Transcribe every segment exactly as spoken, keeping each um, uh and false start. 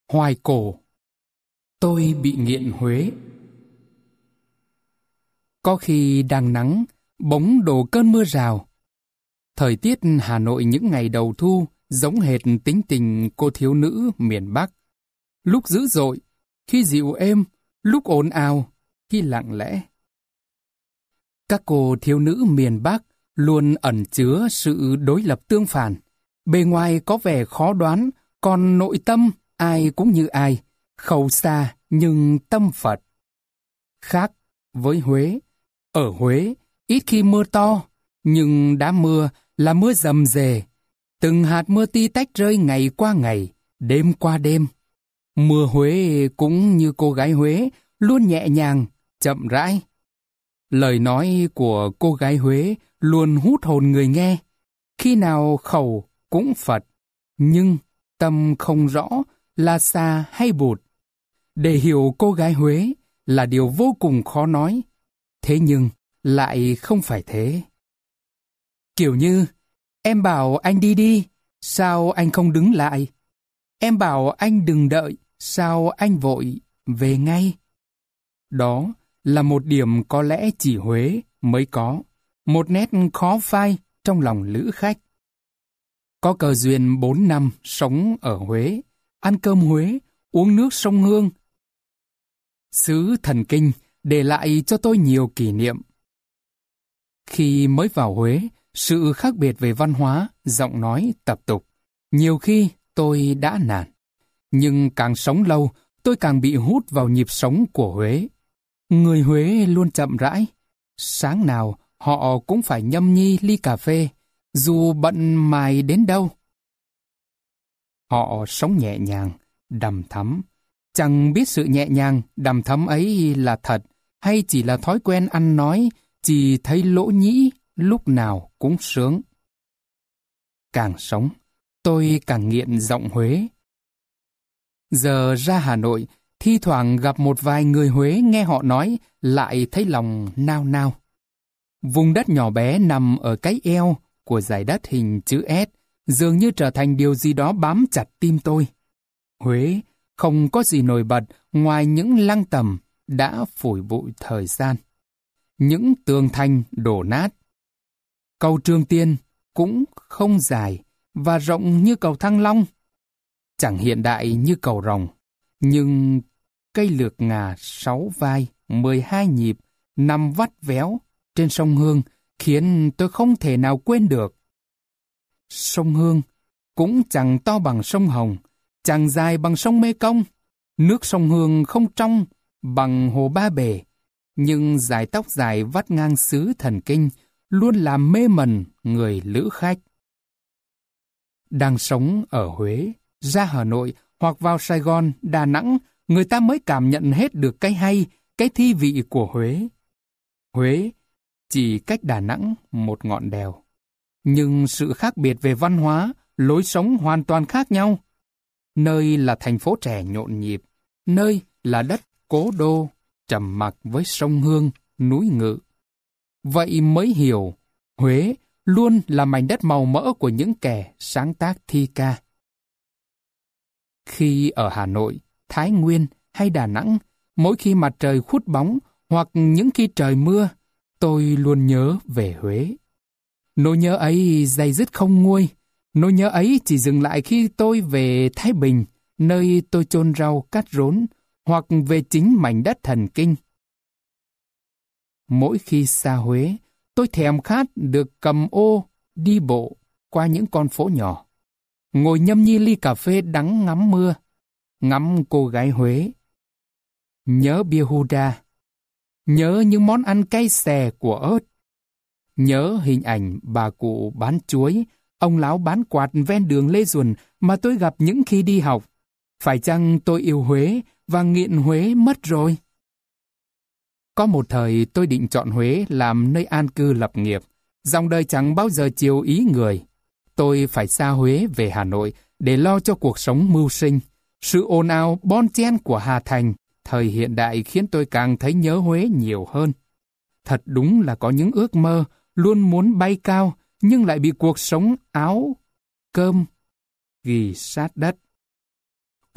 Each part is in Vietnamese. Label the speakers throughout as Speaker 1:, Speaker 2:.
Speaker 1: Hoài cổ. Tôi bị nghiện Huế. Có khi đang nắng, bỗng đổ cơn mưa rào. Thời tiết Hà Nội những ngày đầu thu giống hệt tính tình cô thiếu nữ miền Bắc. Lúc dữ dội, khi dịu êm, lúc ồn ào, khi lặng lẽ. Các cô thiếu nữ miền Bắc luôn ẩn chứa sự đối lập tương phản. Bề ngoài có vẻ khó đoán, còn nội tâm ai cũng như ai, khẩu xa nhưng tâm Phật. Khác với Huế, ở Huế ít khi mưa to, nhưng đã mưa là mưa rầm rề. Từng hạt mưa ti tách rơi ngày qua ngày, đêm qua đêm. Mưa Huế cũng như cô gái Huế, luôn nhẹ nhàng, chậm rãi. Lời nói của cô gái Huế luôn hút hồn người nghe. Khi nào khẩu cũng Phật, nhưng tâm không rõ là xa hay bụt. Để hiểu cô gái Huế là điều vô cùng khó nói. Thế nhưng lại không phải thế. Kiểu như, em bảo anh đi đi, sao anh không đứng lại? Em bảo anh đừng đợi, sao anh vội về ngay? Đó là một điểm có lẽ chỉ Huế mới có, một nét khó phai trong lòng lữ khách. Có cơ duyên bốn năm sống ở Huế, ăn cơm Huế, uống nước sông Hương. Xứ Thần Kinh để lại cho tôi nhiều kỷ niệm. Khi mới vào Huế, sự khác biệt về văn hóa, giọng nói, tập tục, nhiều khi tôi đã nản. Nhưng càng sống lâu, tôi càng bị hút vào nhịp sống của Huế. Người Huế luôn chậm rãi. Sáng nào họ cũng phải nhâm nhi ly cà phê, dù bận mài đến đâu. Họ sống nhẹ nhàng, đằm thắm. Chẳng biết sự nhẹ nhàng, đằm thắm ấy là thật, hay chỉ là thói quen ăn nói, chỉ thấy lỗ nhĩ lúc nào cũng sướng. Càng sống, tôi càng nghiện giọng Huế. Giờ ra Hà Nội, thi thoảng gặp một vài người Huế nghe họ nói, lại thấy lòng nao nao. Vùng đất nhỏ bé nằm ở cái eo của dải đất hình chữ S, dường như trở thành điều gì đó bám chặt tim tôi. Huế không có gì nổi bật ngoài những lăng tẩm đã phủi bụi thời gian. Những tường thành đổ nát. Cầu Trường Tiên cũng không dài và rộng như cầu Thăng Long. Chẳng hiện đại như cầu Rồng, nhưng cây lược ngà sáu vai, mười hai nhịp, nằm vắt véo trên sông Hương khiến tôi không thể nào quên được. Sông Hương cũng chẳng to bằng sông Hồng, chẳng dài bằng sông Mê Công. Nước sông Hương không trong bằng hồ Ba Bể, nhưng dải tóc dài vắt ngang xứ Thần Kinh luôn làm mê mẩn người lữ khách. Đang sống ở Huế, ra Hà Nội hoặc vào Sài Gòn, Đà Nẵng, người ta mới cảm nhận hết được cái hay, cái thi vị của Huế. Huế chỉ cách Đà Nẵng một ngọn đèo. Nhưng sự khác biệt về văn hóa, lối sống hoàn toàn khác nhau. Nơi là thành phố trẻ nhộn nhịp, nơi là đất cố đô, trầm mặc với sông Hương, núi Ngự. Vậy mới hiểu, Huế luôn là mảnh đất màu mỡ của những kẻ sáng tác thi ca. Khi ở Hà Nội, Thái Nguyên hay Đà Nẵng, mỗi khi mặt trời khuất bóng hoặc những khi trời mưa, tôi luôn nhớ về Huế. Nỗi nhớ ấy day dứt không nguôi. Nỗi nhớ ấy chỉ dừng lại khi tôi về Thái Bình, nơi tôi chôn rau cắt rốn, hoặc về chính mảnh đất Thần Kinh. Mỗi khi xa Huế, tôi thèm khát được cầm ô, đi bộ qua những con phố nhỏ, ngồi nhâm nhi ly cà phê đắng ngắm mưa, ngắm cô gái Huế. Nhớ bia Huda, nhớ những món ăn cay xè của ớt, nhớ hình ảnh bà cụ bán chuối, ông lão bán quạt ven đường Lê Duẩn mà tôi gặp những khi đi học. Phải chăng tôi yêu Huế và nghiện Huế mất rồi? Có một thời tôi định chọn Huế làm nơi an cư lập nghiệp. Dòng đời chẳng bao giờ chiều ý người. Tôi phải xa Huế về Hà Nội để lo cho cuộc sống mưu sinh. Sự ồn ào bon chen của Hà Thành, thời hiện đại khiến tôi càng thấy nhớ Huế nhiều hơn. Thật đúng là có những ước mơ luôn muốn bay cao, nhưng lại bị cuộc sống áo, cơm, ghì sát đất.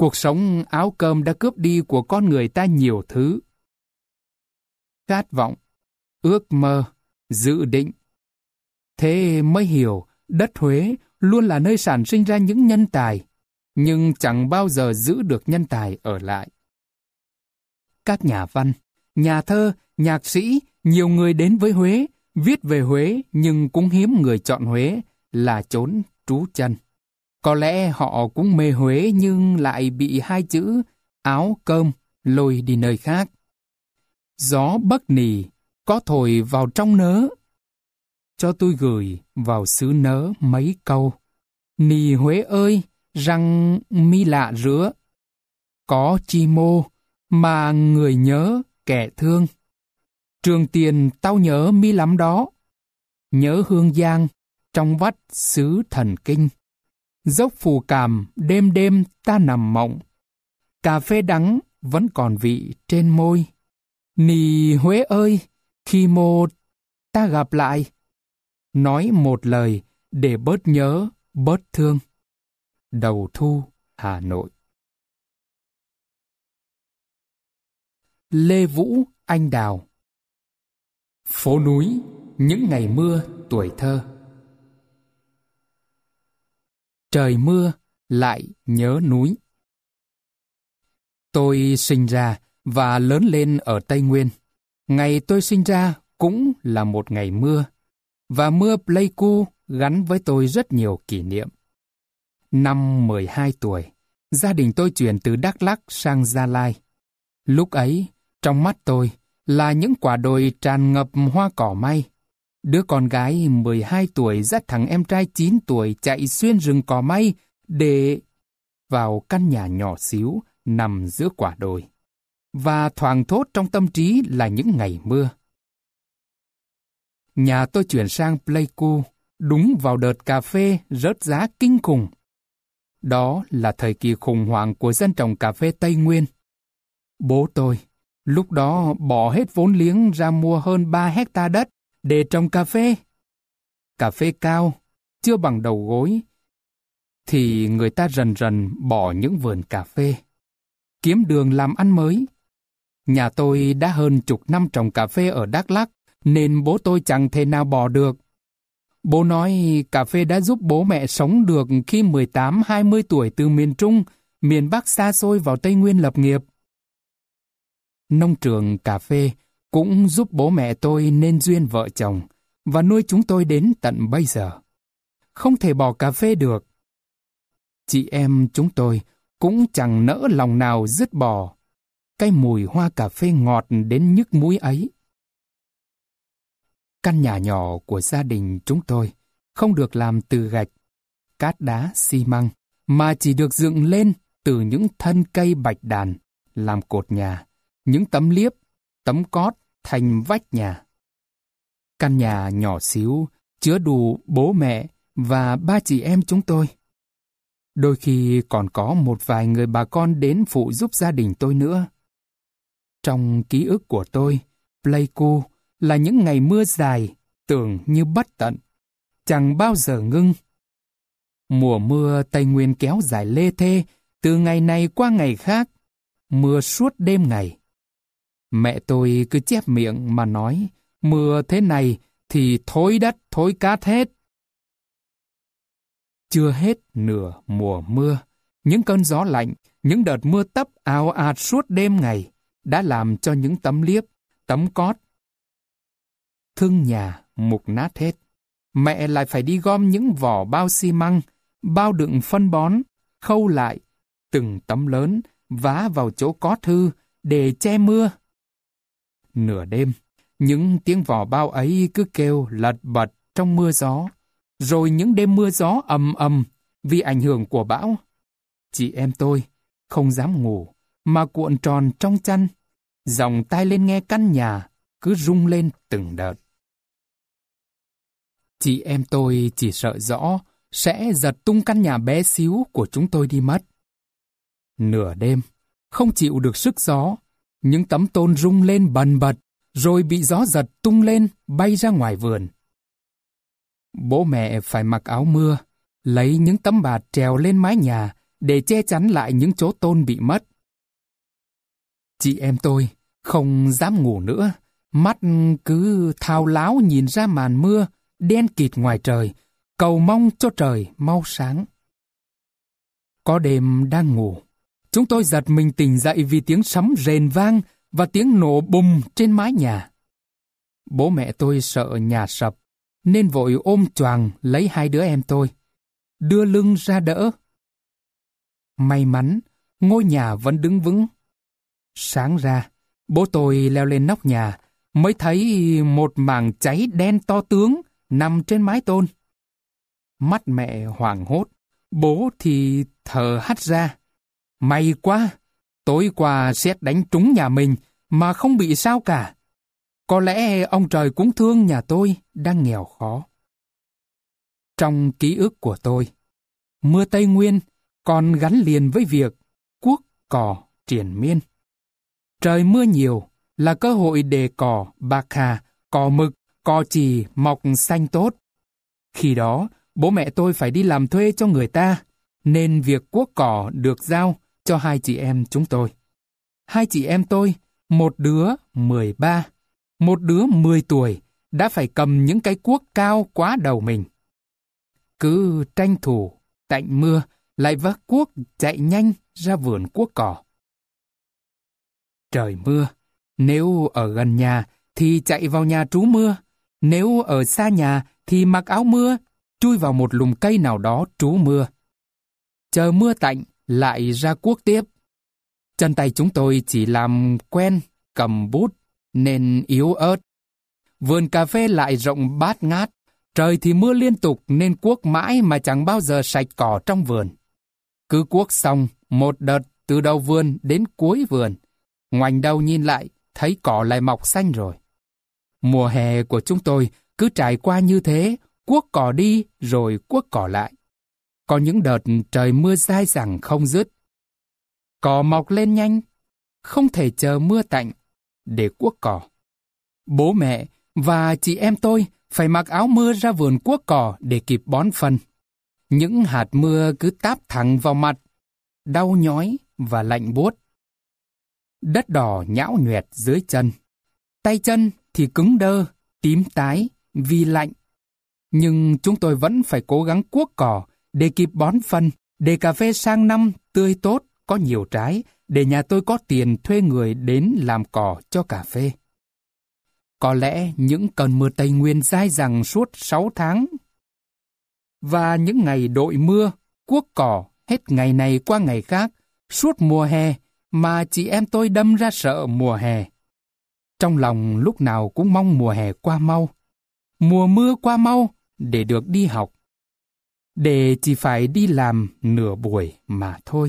Speaker 1: Cuộc sống áo cơm đã cướp đi của con người ta nhiều thứ. Khát vọng, ước mơ, dự định. Thế mới hiểu đất Huế luôn là nơi sản sinh ra những nhân tài, nhưng chẳng bao giờ giữ được nhân tài ở lại. Các nhà văn, nhà thơ, nhạc sĩ, nhiều người đến với Huế, viết về Huế nhưng cũng hiếm người chọn Huế là chốn trú chân. Có lẽ họ cũng mê Huế nhưng lại bị hai chữ áo cơm lôi đi nơi khác. Gió Bắc Nì có thổi vào trong nớ, cho tôi gửi vào xứ nớ mấy câu. Nì Huế ơi, răng mi lạ rứa, có chi mô mà người nhớ kẻ thương. Trường Tiền tao nhớ mi lắm đó, nhớ Hương Giang trong vắt xứ thần kinh. Dốc Phù Càm đêm đêm ta nằm mộng, cà phê đắng vẫn còn vị trên môi. Nì Huế ơi, khi mô ta gặp lại, nói một lời để bớt nhớ, bớt thương. Đầu thu, Hà Nội. Lê Vũ Anh Đào. Phố núi, những ngày mưa tuổi thơ. Trời mưa lại nhớ núi. Tôi sinh ra và lớn lên ở Tây Nguyên. Ngày tôi sinh ra cũng là một ngày mưa, và mưa Pleiku gắn với tôi rất nhiều kỷ niệm. Năm mười hai tuổi, gia đình tôi chuyển từ Đắk Lắk sang Gia Lai. Lúc ấy, trong mắt tôi là những quả đồi tràn ngập hoa cỏ may. Đứa con gái mười hai tuổi dắt thằng em trai chín tuổi chạy xuyên rừng cỏ may để vào căn nhà nhỏ xíu nằm giữa quả đồi. Và thoảng thốt trong tâm trí là những ngày mưa. Nhà tôi chuyển sang Pleiku đúng vào đợt cà phê rớt giá kinh khủng. Đó là thời kỳ khủng hoảng của dân trồng cà phê Tây Nguyên. Bố tôi lúc đó bỏ hết vốn liếng ra mua hơn ba hecta đất để trồng cà phê. Cà phê cao, chưa bằng đầu gối, thì người ta dần dần bỏ những vườn cà phê, kiếm đường làm ăn mới. Nhà tôi đã hơn chục năm trồng cà phê ở Đắk Lắk, nên bố tôi chẳng thể nào bỏ được. Bố nói cà phê đã giúp bố mẹ sống được khi mười tám hai mươi tuổi từ miền Trung, miền Bắc xa xôi vào Tây Nguyên lập nghiệp. Nông trường cà phê cũng giúp bố mẹ tôi nên duyên vợ chồng và nuôi chúng tôi đến tận bây giờ. Không thể bỏ cà phê được. Chị em chúng tôi cũng chẳng nỡ lòng nào dứt bỏ cái mùi hoa cà phê ngọt đến nhức mũi ấy. Căn nhà nhỏ của gia đình chúng tôi không được làm từ gạch, cát đá, xi măng, mà chỉ được dựng lên từ những thân cây bạch đàn làm cột nhà, những tấm liếp, tấm cót thành vách nhà. Căn nhà nhỏ xíu chứa đủ bố mẹ và ba chị em chúng tôi. Đôi khi còn có một vài người bà con đến phụ giúp gia đình tôi nữa. Trong ký ức của tôi, Pleiku là những ngày mưa dài, tưởng như bất tận, chẳng bao giờ ngưng. Mùa mưa Tây Nguyên kéo dài lê thê, từ ngày này qua ngày khác, mưa suốt đêm ngày. Mẹ tôi cứ chép miệng mà nói, mưa thế này thì thối đất, thối cát hết. Chưa hết nửa mùa mưa, những cơn gió lạnh, những đợt mưa tấp ào ạt suốt đêm ngày đã làm cho những tấm liếp, tấm cót, thưng nhà mục nát hết. Mẹ lại phải đi gom những vỏ bao xi măng, bao đựng phân bón, khâu lại từng tấm lớn, vá vào chỗ cót hư để che mưa. Nửa đêm, những tiếng vỏ bao ấy cứ kêu lật bật trong mưa gió. Rồi những đêm mưa gió ầm ầm vì ảnh hưởng của bão. Chị em tôi không dám ngủ mà cuộn tròn trong chăn, dòng tai lên nghe căn nhà cứ rung lên từng đợt. Chị em tôi chỉ sợ rõ sẽ giật tung căn nhà bé xíu của chúng tôi đi mất. Nửa đêm, không chịu được sức gió, những tấm tôn rung lên bần bật, rồi bị gió giật tung lên, bay ra ngoài vườn. Bố mẹ phải mặc áo mưa, lấy những tấm bạt trèo lên mái nhà để che chắn lại những chỗ tôn bị mất. Chị em tôi không dám ngủ nữa, mắt cứ thao láo nhìn ra màn mưa đen kịt ngoài trời, cầu mong cho trời mau sáng. Có đêm đang ngủ, chúng tôi giật mình tỉnh dậy vì tiếng sấm rền vang và tiếng nổ bùng trên mái nhà. Bố mẹ tôi sợ nhà sập, nên vội ôm choàng lấy hai đứa em tôi, đưa lưng ra đỡ. May mắn, ngôi nhà vẫn đứng vững. Sáng ra, bố tôi leo lên nóc nhà, mới thấy một mảng cháy đen to tướng nằm trên mái tôn. Mắt mẹ hoảng hốt, bố thì thở hắt ra. May quá, tối qua sét đánh trúng nhà mình mà không bị sao cả. Có lẽ ông trời cũng thương nhà tôi đang nghèo khó. Trong ký ức của tôi, mưa Tây Nguyên còn gắn liền với việc cuốc cỏ triền miên. Trời mưa nhiều là cơ hội để cỏ bạc hà, cỏ mực, cỏ chì mọc xanh tốt. Khi đó, bố mẹ tôi phải đi làm thuê cho người ta, nên việc cuốc cỏ được giao cho hai chị em chúng tôi. Hai chị em tôi, một đứa mười ba, một đứa mười tuổi, đã phải cầm những cái cuốc cao quá đầu mình. Cứ tranh thủ, tạnh mưa, lại vác cuốc chạy nhanh ra vườn cuốc cỏ. Trời mưa, nếu ở gần nhà thì chạy vào nhà trú mưa, nếu ở xa nhà thì mặc áo mưa, chui vào một lùm cây nào đó trú mưa. Chờ mưa tạnh, lại ra cuốc tiếp. Chân tay chúng tôi chỉ làm quen cầm bút nên yếu ớt. Vườn cà phê lại rộng bát ngát, trời thì mưa liên tục nên cuốc mãi mà chẳng bao giờ sạch cỏ trong vườn. Cứ cuốc xong một đợt từ đầu vườn đến cuối vườn, ngoảnh đầu nhìn lại thấy cỏ lại mọc xanh rồi. Mùa hè của chúng tôi cứ trải qua như thế, cuốc cỏ đi rồi cuốc cỏ lại. Có những đợt trời mưa dai dẳng không dứt. Cỏ mọc lên nhanh, không thể chờ mưa tạnh để cuốc cỏ. Bố mẹ và chị em tôi phải mặc áo mưa ra vườn cuốc cỏ để kịp bón phân. Những hạt mưa cứ táp thẳng vào mặt, đau nhói và lạnh buốt. Đất đỏ nhão nhoẹt dưới chân. Tay chân thì cứng đơ, tím tái vì lạnh. Nhưng chúng tôi vẫn phải cố gắng cuốc cỏ để kịp bón phân, để cà phê sang năm tươi tốt, có nhiều trái, để nhà tôi có tiền thuê người đến làm cỏ cho cà phê. Có lẽ những cơn mưa Tây Nguyên dai dẳng suốt sáu tháng. Và những ngày đội mưa, cuốc cỏ hết ngày này qua ngày khác, suốt mùa hè mà chị em tôi đâm ra sợ mùa hè. Trong lòng lúc nào cũng mong mùa hè qua mau, mùa mưa qua mau để được đi học, để chỉ phải đi làm nửa buổi mà thôi.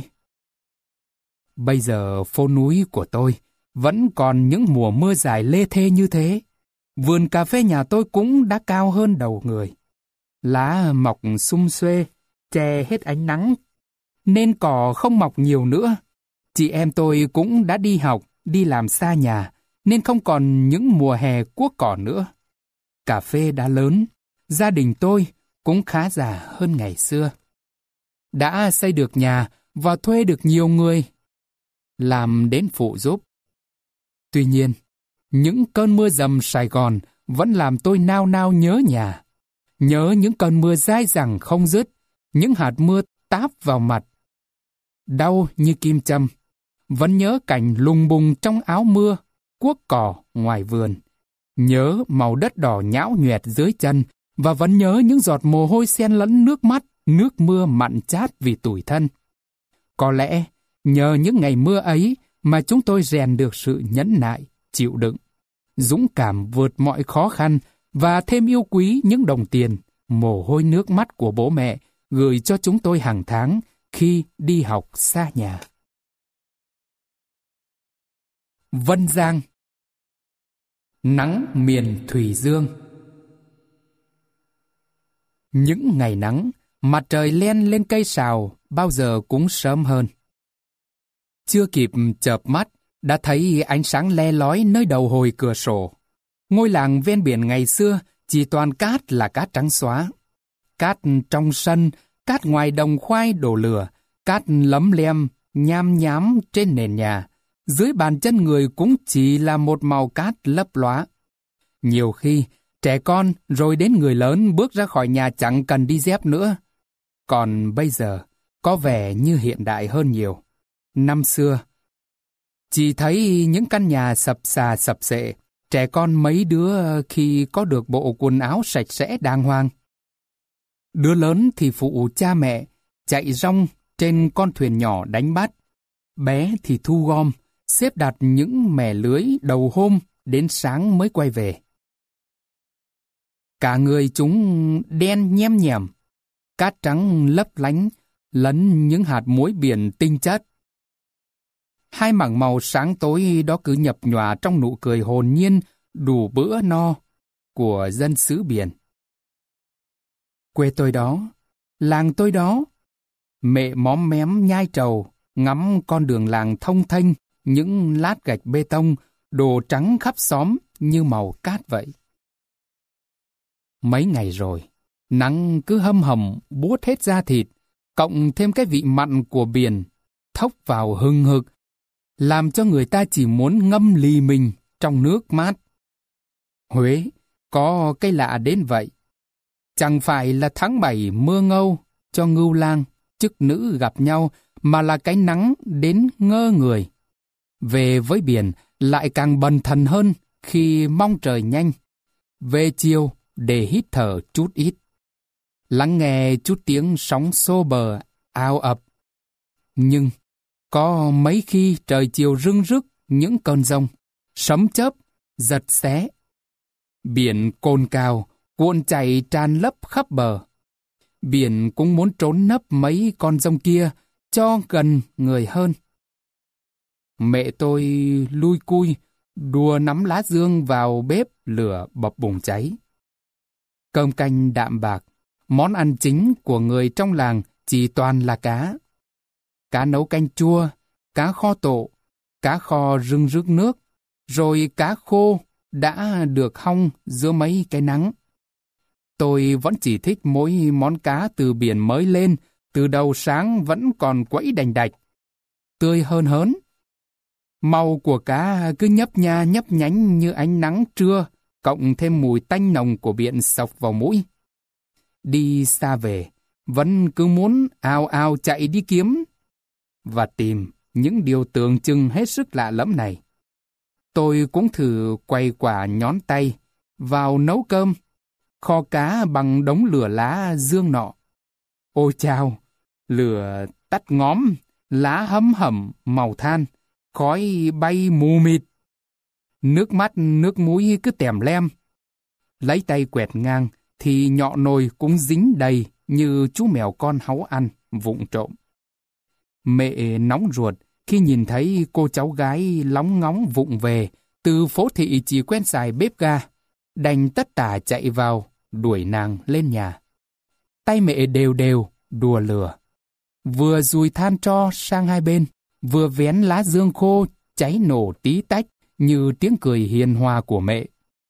Speaker 1: Bây giờ phố núi của tôi vẫn còn những mùa mưa dài lê thê như thế. Vườn cà phê nhà tôi cũng đã cao hơn đầu người. Lá mọc sum xuê, che hết ánh nắng, nên cỏ không mọc nhiều nữa. Chị em tôi cũng đã đi học, đi làm xa nhà, nên không còn những mùa hè cuốc cỏ nữa. Cà phê đã lớn, gia đình tôi cũng khá già hơn ngày xưa. Đã xây được nhà và thuê được nhiều người làm đến phụ giúp. Tuy nhiên, những cơn mưa dầm Sài Gòn vẫn làm tôi nao nao nhớ nhà. Nhớ những cơn mưa dai dẳng không dứt, những hạt mưa táp vào mặt. Đau như kim châm. Vẫn nhớ cảnh lùng bùng trong áo mưa, cuốc cỏ ngoài vườn. Nhớ màu đất đỏ nhão nhoẹt dưới chân, và vẫn nhớ những giọt mồ hôi xen lẫn nước mắt, nước mưa mặn chát vì tủi thân. Có lẽ, nhờ những ngày mưa ấy mà chúng tôi rèn được sự nhẫn nại, chịu đựng, dũng cảm vượt mọi khó khăn và thêm yêu quý những đồng tiền, mồ hôi nước mắt của bố mẹ gửi cho chúng tôi hàng tháng khi đi học xa nhà. Vân Giang. Nắng miền Thủy Dương. Những ngày nắng, mặt trời len lên cây sào bao giờ cũng sớm hơn. Chưa kịp chợp mắt, đã thấy ánh sáng le lói nơi đầu hồi cửa sổ. Ngôi làng ven biển ngày xưa chỉ toàn cát là cát trắng xóa. Cát trong sân, cát ngoài đồng khoai đổ lửa, Cát lấm lem, nham nhám trên nền nhà, dưới bàn chân người cũng chỉ là một màu cát lấp lóa. Nhiều khi, trẻ con rồi đến người lớn bước ra khỏi nhà chẳng cần đi dép nữa. Còn bây giờ, có vẻ như hiện đại hơn nhiều. Năm xưa, chỉ thấy những căn nhà sập xà sập xệ, trẻ con mấy đứa khi có được bộ quần áo sạch sẽ đàng hoàng. Đứa lớn thì phụ cha mẹ, chạy rong trên con thuyền nhỏ đánh bắt. Bé thì thu gom, xếp đặt những mẻ lưới đầu hôm đến sáng mới quay về. Cả người chúng đen nhem nhèm, cát trắng lấp lánh, lẫn những hạt muối biển tinh chất. Hai mảng màu sáng tối đó cứ nhập nhòa trong nụ cười hồn nhiên đủ bữa no của dân xứ biển. Quê tôi đó, làng tôi đó, mẹ móm mém nhai trầu, ngắm con đường làng thông thênh, những lát gạch bê tông, đồ trắng khắp xóm như màu cát vậy. Mấy ngày rồi, nắng cứ hâm hầm buốt hết da thịt, cộng thêm cái vị mặn của biển, thốc vào hừng hực, làm cho người ta chỉ muốn ngâm lì mình trong nước mát. Huế có cái lạ đến vậy. Chẳng phải là tháng bảy mưa ngâu cho ngưu lang, chức nữ gặp nhau, mà là cái nắng đến ngơ người. Về với biển lại càng bần thần hơn khi mong trời nhanh. Về chiều để hít thở chút ít. Lắng nghe chút tiếng sóng xô bờ, ao ập. Nhưng có mấy khi trời chiều rưng rức những cơn giông, sấm chớp, giật xé. Biển cồn cào, cuộn chảy tràn lấp khắp bờ. Biển cũng muốn trốn nấp mấy con giông kia cho gần người hơn. Mẹ tôi lui cui, đùa nắm lá dương vào bếp lửa bập bùng cháy. Cơm canh đạm bạc, món ăn chính của người trong làng chỉ toàn là cá. Cá nấu canh chua, cá kho tộ, cá kho rưng rức nước, rồi cá khô đã được hong giữa mấy cái nắng. Tôi vẫn chỉ thích mỗi món cá từ biển mới lên, từ đầu sáng vẫn còn quẫy đành đạch, tươi hơn hớn. Màu của cá cứ nhấp nha nhấp nhánh như ánh nắng trưa, cộng thêm mùi tanh nồng của biển xộc vào mũi. Đi xa về, vẫn cứ muốn ào ào chạy đi kiếm và tìm những điều tưởng chừng hết sức lạ lẫm này. Tôi cũng thử quay quả nhón tay vào nấu cơm, kho cá bằng đống lửa lá dương nọ. Ôi chao, lửa tắt ngóm, lá hấm hẩm màu than, khói bay mù mịt. Nước mắt nước mũi cứ tèm lem. Lấy tay quẹt ngang thì nhọ nồi cũng dính đầy như chú mèo con háu ăn, vụng trộm. Mẹ nóng ruột khi nhìn thấy cô cháu gái lóng ngóng vụng về từ phố thị chỉ quen xài bếp ga, đành tất tả chạy vào đuổi nàng lên nhà. Tay mẹ đều đều đùa lửa, vừa dùi than tro sang hai bên, vừa vén lá dương khô cháy nổ tí tách như tiếng cười hiền hòa của mẹ.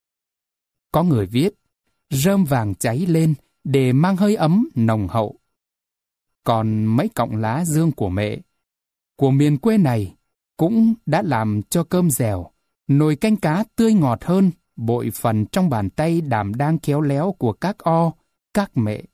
Speaker 1: Có người viết, rơm vàng cháy lên để mang hơi ấm nồng hậu. Còn mấy cọng lá dương của mẹ, của miền quê này, cũng đã làm cho cơm dẻo, nồi canh cá tươi ngọt hơn bội phần trong bàn tay đảm đang khéo léo của các o, các mẹ.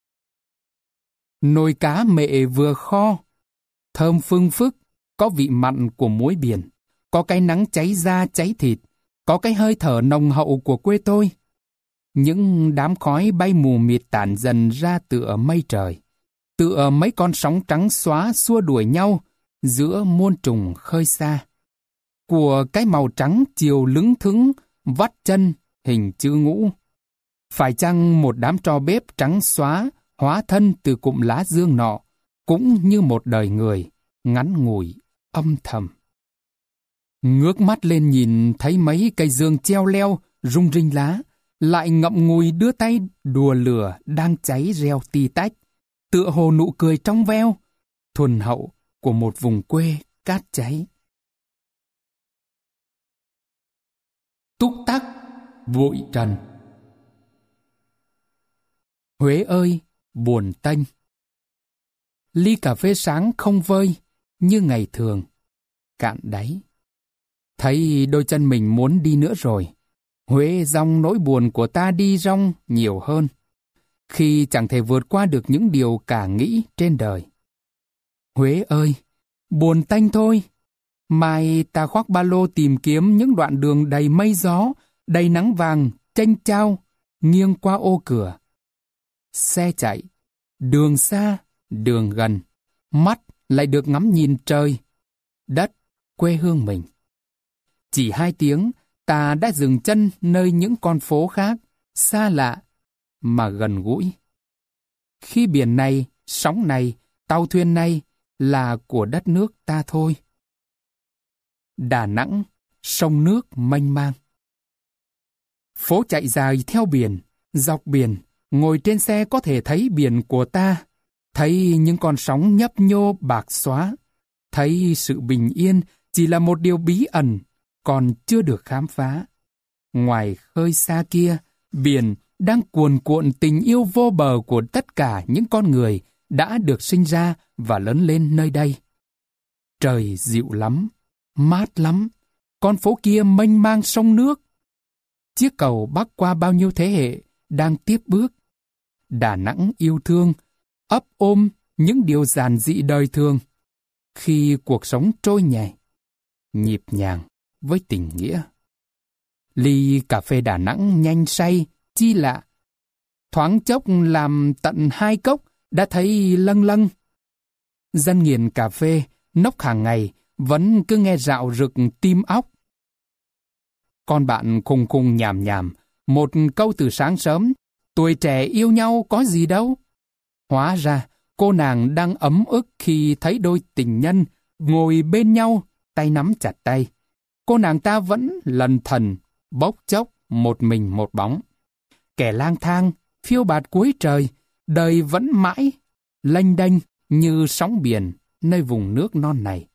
Speaker 1: Nồi cá mẹ vừa kho, thơm phưng phức, có vị mặn của muối biển, có cái nắng cháy da cháy thịt, có cái hơi thở nồng hậu của quê tôi. Những đám khói bay mù mịt tản dần ra tựa mây trời, tựa mấy con sóng trắng xóa xua đuổi nhau giữa muôn trùng khơi xa. Của cái màu trắng chiều lững thững, vắt chân hình chữ ngũ. Phải chăng một đám tro bếp trắng xóa hóa thân từ cụm lá dương nọ, cũng như một đời người, ngắn ngủi, âm thầm. Ngước mắt lên nhìn thấy mấy cây dương treo leo, rung rinh lá, lại ngậm ngùi đưa tay đùa lửa đang cháy reo ti tách, tựa hồ nụ cười trong veo, thuần hậu của một vùng quê cát cháy. Túc tắc, vội trần. Huế ơi, buồn tênh. ly cà phê sáng không vơi, như ngày thường, cạn đáy. Thấy đôi chân mình muốn đi nữa rồi, Huế dòng nỗi buồn của ta đi rong nhiều hơn, khi chẳng thể vượt qua được những điều cả nghĩ trên đời. Huế ơi, buồn tanh thôi. Mai ta khoác ba lô tìm kiếm những đoạn đường đầy mây gió, đầy nắng vàng, chênh chao, nghiêng qua ô cửa. Xe chạy, đường xa, đường gần, mắt lại được ngắm nhìn trời, đất, quê hương mình. Chỉ hai tiếng, ta đã dừng chân nơi những con phố khác, xa lạ, mà gần gũi. Khi biển này, sóng này, tàu thuyền này là của đất nước ta thôi. Đà Nẵng, sông nước mênh mang. Phố chạy dài theo biển, dọc biển, ngồi trên xe có thể thấy biển của ta, thấy những con sóng nhấp nhô bạc xóa, thấy sự bình yên chỉ là một điều bí ẩn, còn chưa được khám phá. Ngoài khơi xa kia, biển đang cuồn cuộn tình yêu vô bờ của tất cả những con người đã được sinh ra và lớn lên nơi đây. Trời dịu lắm, mát lắm, con phố kia mênh mang sông nước. Chiếc cầu bắc qua bao nhiêu thế hệ đang tiếp bước. Đà Nẵng yêu thương, ấp ôm những điều giản dị đời thường, khi cuộc sống trôi nhẹ, nhịp nhàng với tình nghĩa. Ly cà phê Đà Nẵng nhanh say, chi lạ. Thoáng chốc làm tận hai cốc đã thấy lâng lâng. Dân nghiền cà phê, nốc hàng ngày, vẫn cứ nghe rạo rực tim óc. Con bạn khùng khùng nhảm nhảm, một câu từ sáng sớm, tuổi trẻ yêu nhau có gì đâu. Hóa ra, cô nàng đang ấm ức khi thấy đôi tình nhân ngồi bên nhau, tay nắm chặt tay. Cô nàng ta vẫn lần thần, bốc chốc, một mình một bóng. Kẻ lang thang, phiêu bạt cuối trời, đời vẫn mãi, lênh đênh như sóng biển nơi vùng nước non này.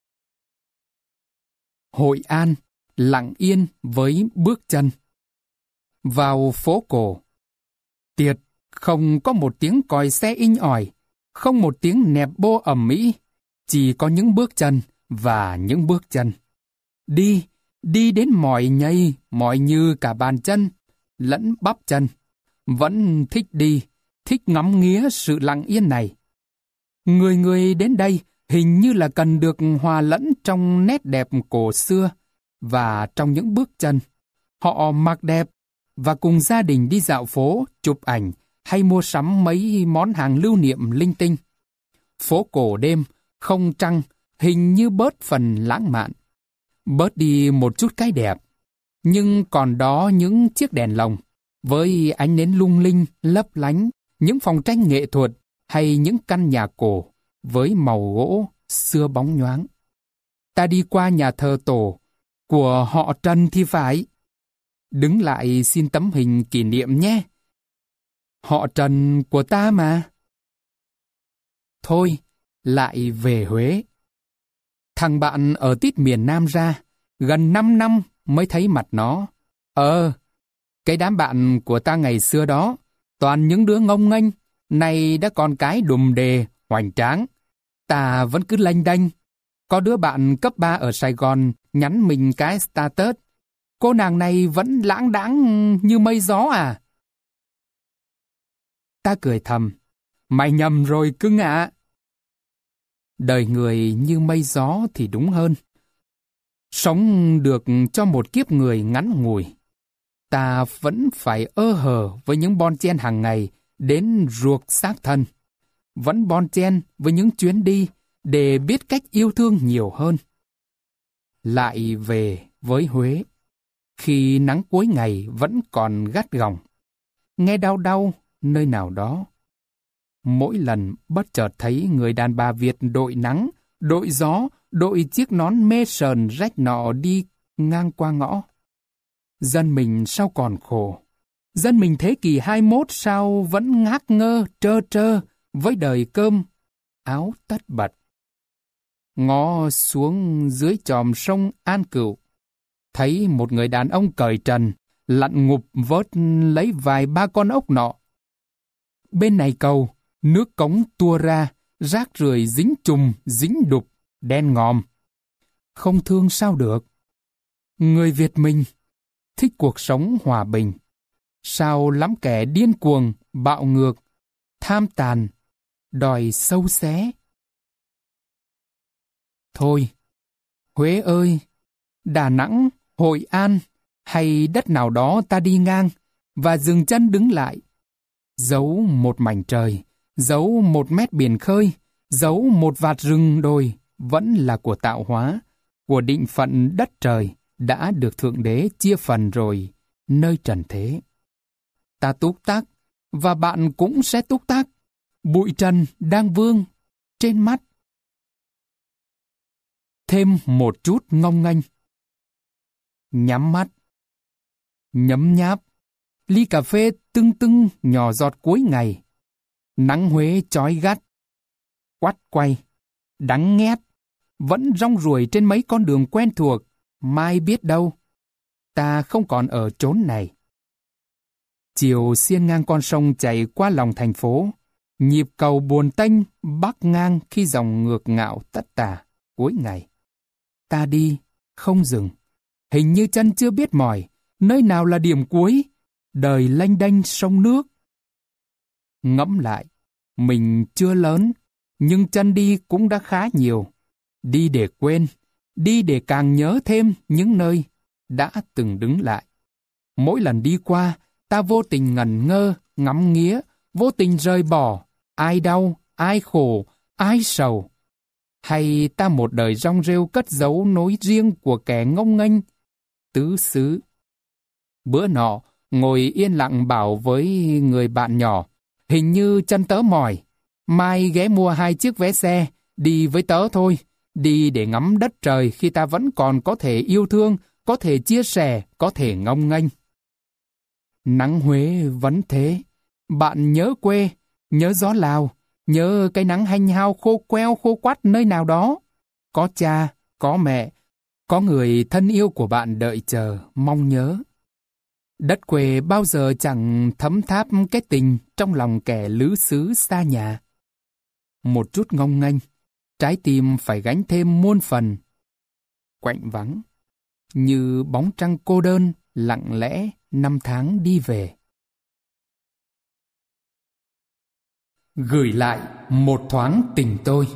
Speaker 1: Hội An, lặng yên với bước chân. Vào phố cổ, tiệt không có một tiếng còi xe inh ỏi, không một tiếng nẹp bô ầm ĩ, chỉ có những bước chân và những bước chân. Đi, đi đến mỏi nhây, mỏi như cả bàn chân, lẫn bắp chân. Vẫn thích đi, thích ngắm nghía sự lặng yên này. Người người đến đây hình như là cần được hòa lẫn trong nét đẹp cổ xưa và trong những bước chân. Họ mặc đẹp và cùng gia đình đi dạo phố, chụp ảnh hay mua sắm mấy món hàng lưu niệm linh tinh. Phố cổ đêm, không trăng, hình như bớt phần lãng mạn, bớt đi một chút cái đẹp. Nhưng còn đó những chiếc đèn lồng, với ánh nến lung linh, lấp lánh, những phòng tranh nghệ thuật hay những căn nhà cổ với màu gỗ xưa bóng nhoáng. Ta đi qua nhà thờ tổ của họ Trần thì phải. Đứng lại xin tấm hình kỷ niệm nhé. Họ Trần của ta mà. Thôi, lại về Huế. Thằng bạn ở tít miền Nam ra, gần năm năm mới thấy mặt nó. Ờ, cái đám bạn của ta ngày xưa đó, toàn những đứa ngông nghênh, nay đã còn cái đùm đề, hoành tráng. Ta vẫn cứ lênh đênh. Có đứa bạn cấp ba ở Sài Gòn nhắn mình cái status. Cô nàng này vẫn lãng đãng như mây gió à? Ta cười thầm. Mày nhầm rồi cưng ạ. Đời người như mây gió thì đúng hơn. Sống được cho một kiếp người ngắn ngủi. Ta vẫn phải ơ hờ với những bon chen hàng ngày đến ruột xác thân. Vẫn bon chen với những chuyến đi để biết cách yêu thương nhiều hơn. Lại về với Huế, khi nắng cuối ngày vẫn còn gắt gỏng, nghe đau đau nơi nào đó. Mỗi lần bất chợt thấy người đàn bà Việt đội nắng, đội gió, đội chiếc nón mê sờn rách nọ đi ngang qua ngõ. Dân mình sao còn khổ? Dân mình thế kỷ hai mươi mốt sao vẫn ngác ngơ, trơ trơ với đời cơm, áo tất bật. Ngó xuống dưới chòm sông An Cựu, thấy một người đàn ông cởi trần, lặn ngụp vớt lấy vài ba con ốc nọ. Bên này cầu, nước cống tua ra, rác rưởi dính chùm, dính đục, đen ngòm. Không thương sao được. Người Việt mình thích cuộc sống hòa bình. Sao lắm kẻ điên cuồng, bạo ngược, tham tàn, đòi sâu xé. Thôi, Huế ơi, Đà Nẵng, Hội An hay đất nào đó ta đi ngang và dừng chân đứng lại. Giấu một mảnh trời, giấu một mét biển khơi, giấu một vạt rừng đồi vẫn là của tạo hóa, của định phận đất trời đã được Thượng Đế chia phần rồi nơi trần thế. Ta túc tác và bạn cũng sẽ túc tác. Bụi trần đang vương trên mắt. Thêm một chút ngông nghênh. Nhắm mắt. Nhấm nháp. Ly cà phê tưng tưng nhỏ giọt cuối ngày. Nắng Huế chói gắt. Quắt quay. Đắng nghét. Vẫn rong ruổi trên mấy con đường quen thuộc. Mai biết đâu. Ta không còn ở chốn này. Chiều xiên ngang con sông chảy qua lòng thành phố. Nhịp cầu buồn tênh bắc ngang khi dòng ngược ngạo tất tả cuối ngày. Ta đi, không dừng. Hình như chân chưa biết mỏi, nơi nào là điểm cuối, đời lênh đênh sông nước. Ngẫm lại, mình chưa lớn, nhưng chân đi cũng đã khá nhiều. Đi để quên, đi để càng nhớ thêm những nơi đã từng đứng lại. Mỗi lần đi qua, ta vô tình ngẩn ngơ, ngắm nghía, vô tình rời bỏ. Ai đau, ai khổ, ai sầu. Hay ta một đời rong rêu cất giấu nối riêng của kẻ ngông nghênh, tứ xứ. Bữa nọ, ngồi yên lặng bảo với người bạn nhỏ, hình như chân tớ mỏi, mai ghé mua hai chiếc vé xe, đi với tớ thôi, đi để ngắm đất trời khi ta vẫn còn có thể yêu thương, có thể chia sẻ, có thể ngông nghênh. Nắng Huế vẫn thế, bạn nhớ quê, nhớ gió Lào, nhớ cái nắng hanh hao khô queo khô quắt nơi nào đó. Có cha, có mẹ, có người thân yêu của bạn đợi chờ, mong nhớ. Đất quê bao giờ chẳng thấm tháp cái tình trong lòng kẻ lứ xứ xa nhà. Một chút ngông nghênh, trái tim phải gánh thêm muôn phần. Quạnh vắng, như bóng trăng cô đơn, lặng lẽ năm tháng đi về. Gửi lại một thoáng tình tôi.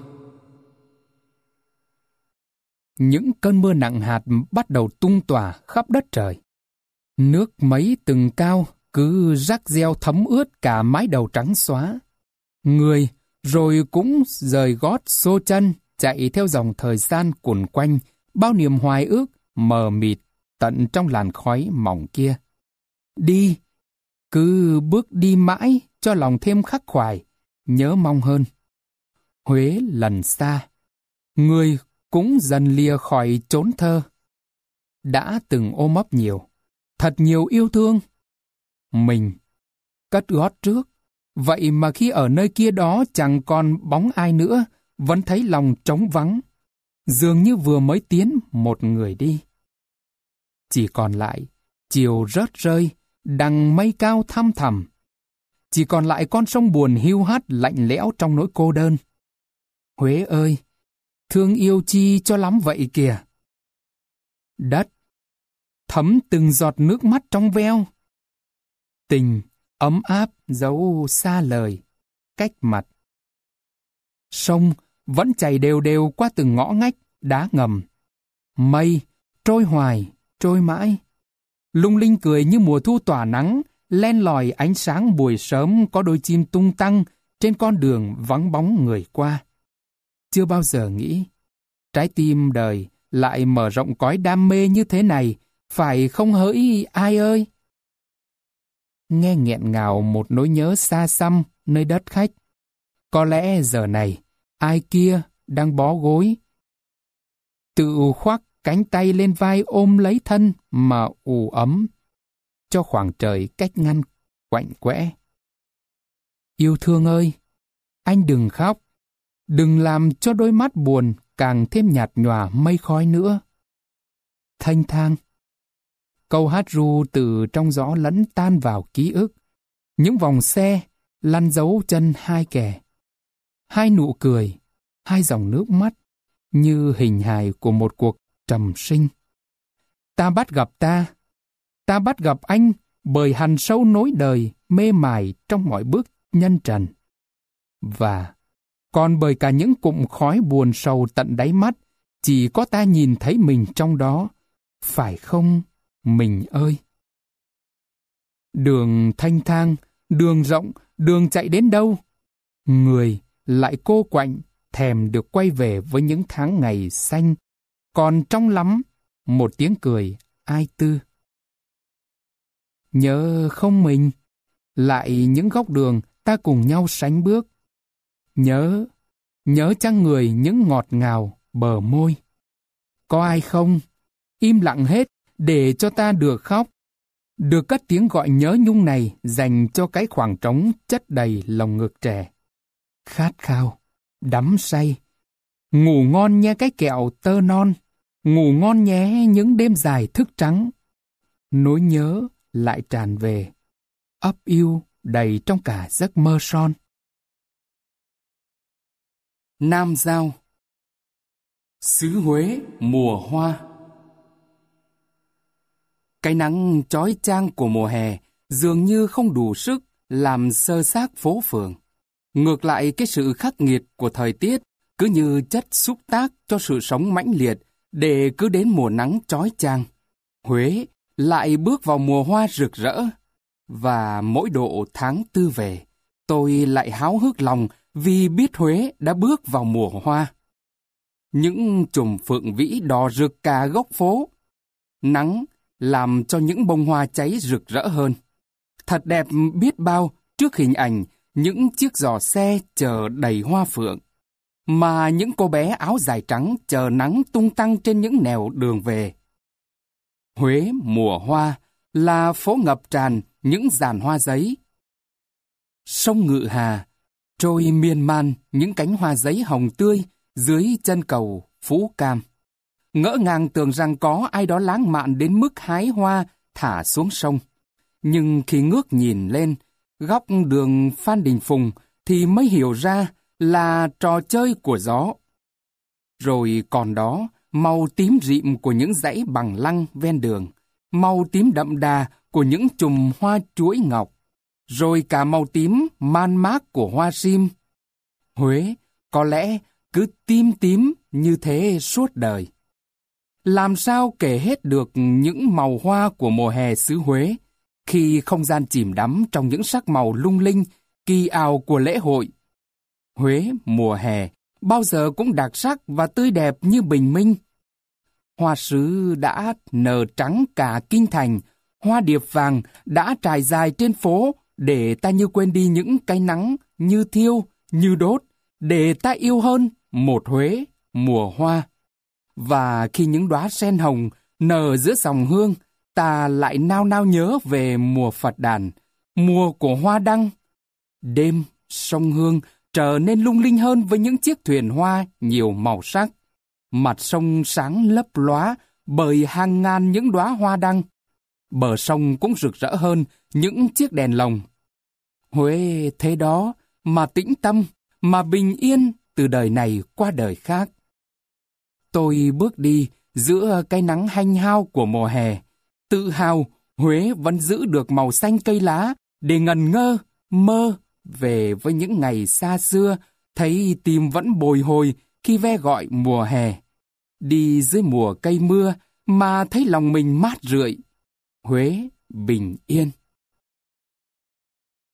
Speaker 1: Những cơn mưa nặng hạt bắt đầu tung tỏa khắp đất trời. Nước mấy từng cao cứ rác reo thấm ướt cả mái đầu trắng xóa. Người rồi cũng rời gót xô chân chạy theo dòng thời gian cuồn quanh bao niềm hoài ước mờ mịt tận trong làn khói mỏng kia. Đi, cứ bước đi mãi cho lòng thêm khắc khoải, nhớ mong hơn. Huế lần xa, người cũng dần lìa khỏi chốn thơ. Đã từng ôm ấp nhiều, thật nhiều yêu thương. Mình cất gót trước, vậy mà khi ở nơi kia đó chẳng còn bóng ai nữa, vẫn thấy lòng trống vắng, dường như vừa mới tiến một người đi. Chỉ còn lại chiều rớt rơi, đằng mây cao thăm thẳm. Chỉ còn lại con sông buồn hiu hắt lạnh lẽo trong nỗi cô đơn. Huế ơi, thương yêu chi cho lắm vậy kìa. Đất, thấm từng giọt nước mắt trong veo. Tình, ấm áp, dấu xa lời, cách mặt. Sông vẫn chảy đều đều qua từng ngõ ngách, đá ngầm. Mây, trôi hoài, trôi mãi. Lung linh cười như mùa thu tỏa nắng, len lỏi ánh sáng buổi sớm có đôi chim tung tăng trên con đường vắng bóng người qua. Chưa bao giờ nghĩ, trái tim đời lại mở rộng cõi đam mê như thế này, phải không hỡi ai ơi? Nghe nghẹn ngào một nỗi nhớ xa xăm nơi đất khách. Có lẽ giờ này, ai kia đang bó gối, tự khoác cánh tay lên vai ôm lấy thân mà ù ấm cho khoảng trời cách ngăn quạnh quẽ. Yêu thương ơi, anh đừng khóc, đừng làm cho đôi mắt buồn càng thêm nhạt nhòa mây khói nữa. Thanh thang, câu hát ru từ trong gió lẫn tan vào ký ức, những vòng xe lăn dấu chân hai kẻ. hai nụ cười, hai dòng nước mắt, như hình hài của một cuộc trầm sinh. Ta bắt gặp ta, ta bắt gặp anh bởi hằn sâu nối đời mê mải trong mọi bước nhân trần. Và còn bởi cả những cụm khói buồn sầu tận đáy mắt, chỉ có ta nhìn thấy mình trong đó, phải không, mình ơi? Đường thanh thang, đường rộng, đường chạy đến đâu? Người lại cô quạnh, thèm được quay về với những tháng ngày xanh, còn trong lắm một tiếng cười ai tư. Nhớ không mình, lại những góc đường ta cùng nhau sánh bước. Nhớ, nhớ chăng người những ngọt ngào bờ môi. Có ai không? Im lặng hết để cho ta được khóc, được cất tiếng gọi nhớ nhung này dành cho cái khoảng trống chất đầy lòng ngực trẻ. Khát khao, đắm say, ngủ ngon nhé cái kẹo tơ non, ngủ ngon nhé những đêm dài thức trắng. Nỗi nhớ lại tràn về, ấp yêu đầy trong cả giấc mơ son. Nam Giao. Xứ Huế mùa hoa. Cái nắng chói chang của mùa hè dường như không đủ sức làm sơ xác phố phường. Ngược lại, cái sự khắc nghiệt của thời tiết cứ như chất xúc tác cho sự sống mãnh liệt để cứ đến mùa nắng chói chang, Huế lại bước vào mùa hoa rực rỡ. Và mỗi độ tháng tư về, tôi lại háo hức lòng vì biết Huế đã bước vào mùa hoa. Những chùm phượng vĩ đỏ rực cả góc phố. Nắng làm cho những bông hoa cháy rực rỡ hơn. Thật đẹp biết bao trước hình ảnh những chiếc giò xe chờ đầy hoa phượng, mà những cô bé áo dài trắng chờ nắng tung tăng trên những nẻo đường về. Huế mùa hoa là phố ngập tràn những dàn hoa giấy. Sông Ngự Hà trôi miên man những cánh hoa giấy hồng tươi dưới chân cầu Phú Cam. Ngỡ ngàng tưởng rằng có ai đó lãng mạn đến mức hái hoa thả xuống sông. Nhưng khi ngước nhìn lên góc đường Phan Đình Phùng thì mới hiểu ra là trò chơi của gió. Rồi còn đó màu tím rịm của những dãy bằng lăng ven đường, màu tím đậm đà của những chùm hoa chuỗi ngọc, rồi cả màu tím man mác của hoa sim. Huế có lẽ cứ tím tím như thế suốt đời. Làm sao kể hết được những màu hoa của mùa hè xứ Huế, khi không gian chìm đắm trong những sắc màu lung linh, kỳ ảo của lễ hội. Huế mùa hè bao giờ cũng đặc sắc và tươi đẹp như bình minh. Hoa sứ đã nở trắng cả kinh thành, hoa điệp vàng đã trải dài trên phố để ta như quên đi những cái nắng như thiêu, như đốt, để ta yêu hơn một Huế mùa hoa. Và khi những đóa sen hồng nở giữa dòng hương, ta lại nao nao nhớ về mùa Phật đàn, mùa của hoa đăng. Đêm, sông Hương trở nên lung linh hơn với những chiếc thuyền hoa nhiều màu sắc. Mặt sông sáng lấp lóa bởi hàng ngàn những đóa hoa đăng. Bờ sông cũng rực rỡ hơn những chiếc đèn lồng. Huế thế đó mà tĩnh tâm, mà bình yên từ đời này qua đời khác. Tôi bước đi giữa cái nắng hanh hao của mùa hè, tự hào Huế vẫn giữ được màu xanh cây lá để ngần ngơ, mơ về với những ngày xa xưa, thấy tim vẫn bồi hồi khi ve gọi mùa hè. Đi dưới mùa cây mưa mà thấy lòng mình mát rượi. Huế bình yên.